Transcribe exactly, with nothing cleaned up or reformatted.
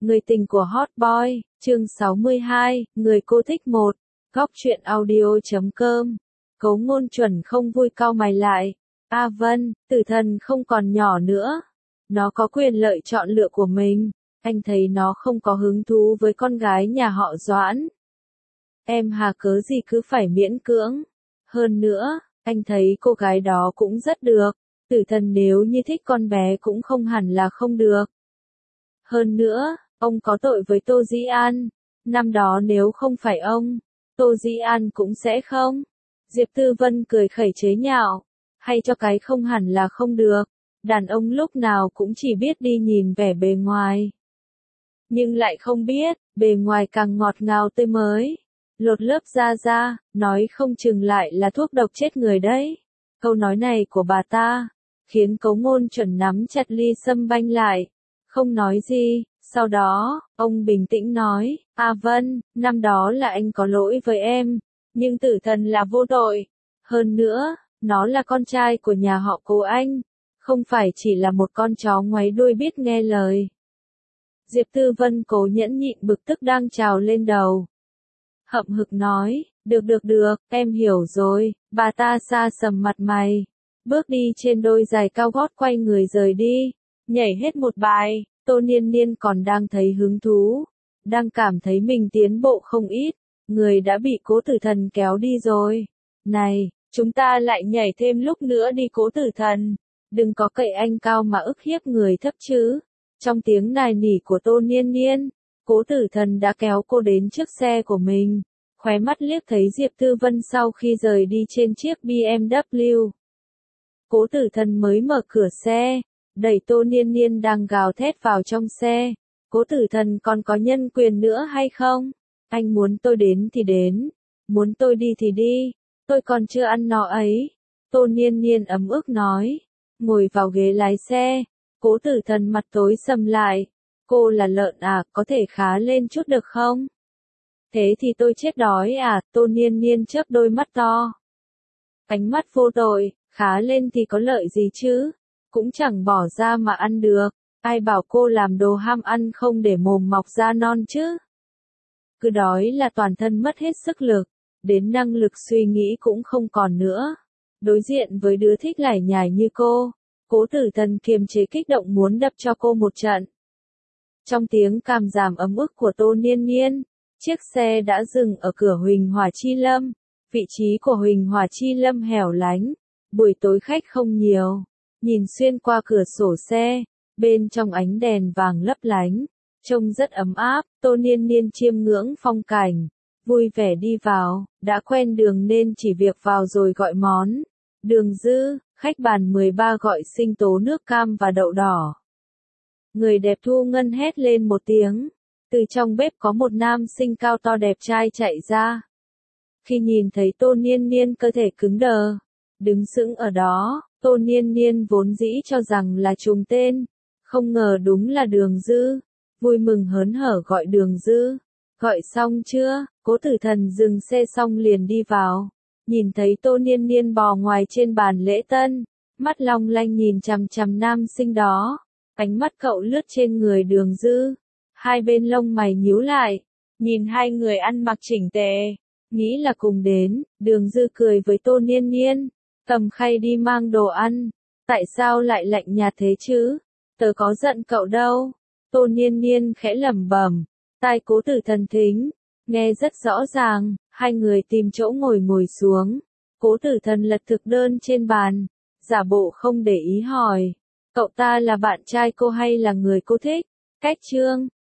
Người tình của Hot Boy, chương sáu mươi hai, người cô thích một, góc truyện audio chấm com. Cấu Ngôn Chuẩn không vui cau mày lại. A Vân, Tử Thần không còn nhỏ nữa. Nó có quyền lợi chọn lựa của mình. Anh thấy nó không có hứng thú với con gái nhà họ Doãn. Em hà cớ gì cứ phải miễn cưỡng. Hơn nữa, anh thấy cô gái đó cũng rất được. Tử Thần nếu như thích con bé cũng không hẳn là không được. Hơn nữa, ông có tội với Tô Dĩ An. Năm đó nếu không phải ông, Tô Dĩ An cũng sẽ không. Diệp Tư Vân cười khẩy chế nhạo. Hay cho cái không hẳn là không được. Đàn ông lúc nào cũng chỉ biết đi nhìn vẻ bề ngoài. Nhưng lại không biết, bề ngoài càng ngọt ngào tươi mới. Lột lớp da ra, nói không chừng lại là thuốc độc chết người đấy. Câu nói này của bà ta, khiến Cấu Ngôn Chuẩn nắm chặt ly sâm banh lại. Không nói gì, sau đó, ông bình tĩnh nói, A Vân, năm đó là anh có lỗi với em, nhưng Tử Thần là vô tội. Hơn nữa, nó là con trai của nhà họ Cố anh, không phải chỉ là một con chó ngoáy đuôi biết nghe lời. Diệp Tư Vân cố nhẫn nhịn bực tức đang trào lên đầu. Hậm hực nói, được được được, em hiểu rồi, bà ta xa sầm mặt mày. Bước đi trên đôi giày cao gót quay người rời đi, nhảy hết một bài, Tô Niên Niên còn đang thấy hứng thú, đang cảm thấy mình tiến bộ không ít, người đã bị Cố Tử Thần kéo đi rồi. Này, chúng ta lại nhảy thêm lúc nữa đi Cố Tử Thần, đừng có cậy anh cao mà ức hiếp người thấp chứ. Trong tiếng nài nỉ của Tô Niên Niên, Cố Tử Thần đã kéo cô đến trước xe của mình, khóe mắt liếc thấy Diệp Tư Vân sau khi rời đi trên chiếc bê em vê. Cố Tử Thần mới mở cửa xe, đẩy Tô Niên Niên đang gào thét vào trong xe. Cố Tử Thần còn có nhân quyền nữa hay không? Anh muốn tôi đến thì đến, muốn tôi đi thì đi, tôi còn chưa ăn nó ấy. Tô Niên Niên ấm ức nói, ngồi vào ghế lái xe. Cố Tử Thần mặt tối sầm lại. Cô là lợn à, có thể khá lên chút được không? Thế thì tôi chết đói à, Tô Niên Niên chớp đôi mắt to. Ánh mắt vô tội, khá lên thì có lợi gì chứ? Cũng chẳng bỏ ra mà ăn được. Ai bảo cô làm đồ ham ăn không để mồm mọc ra non chứ? Cứ đói là toàn thân mất hết sức lực, đến năng lực suy nghĩ cũng không còn nữa. Đối diện với đứa thích lải nhải như cô, Cố Tử Thần kiềm chế kích động muốn đập cho cô một trận. Trong tiếng càm ràm ấm ức của Tô Niên Niên, chiếc xe đã dừng ở cửa Huỳnh Hòa Chi Lâm. Vị trí của Huỳnh Hòa Chi Lâm hẻo lánh, buổi tối khách không nhiều. Nhìn xuyên qua cửa sổ xe, bên trong ánh đèn vàng lấp lánh, trông rất ấm áp. Tô Niên Niên chiêm ngưỡng phong cảnh, vui vẻ đi vào, đã quen đường nên chỉ việc vào rồi gọi món. Đường Dư, khách bàn mười ba gọi sinh tố nước cam và đậu đỏ. Người đẹp Thu Ngân hét lên một tiếng. Từ trong bếp có một nam sinh cao to đẹp trai chạy ra. Khi nhìn thấy Tô Niên Niên cơ thể cứng đờ, đứng sững ở đó, Tô Niên Niên vốn dĩ cho rằng là trùng tên. Không ngờ đúng là Đường Dư. Vui mừng hớn hở gọi Đường Dư. Gọi xong chưa? Cố Tử Thần dừng xe xong liền đi vào. Nhìn thấy Tô Niên Niên bò ngoài trên bàn lễ tân, mắt long lanh nhìn chằm chằm nam sinh đó. Ánh mắt cậu lướt trên người Đường Dư, hai bên lông mày nhíu lại, nhìn hai người ăn mặc chỉnh tề, nghĩ là cùng đến. Đường Dư cười với Tô Niên Niên, cầm khay đi mang đồ ăn. Tại sao lại lạnh nhạt thế chứ? Tớ có giận cậu đâu. Tô Niên Niên khẽ lẩm bẩm, tai Cố Tử Thần thính, nghe rất rõ ràng. Hai người tìm chỗ ngồi ngồi xuống. Cố Tử Thần lật thực đơn trên bàn, giả bộ không để ý hỏi, cậu ta là bạn trai cô hay là người cô thích? Cách chương,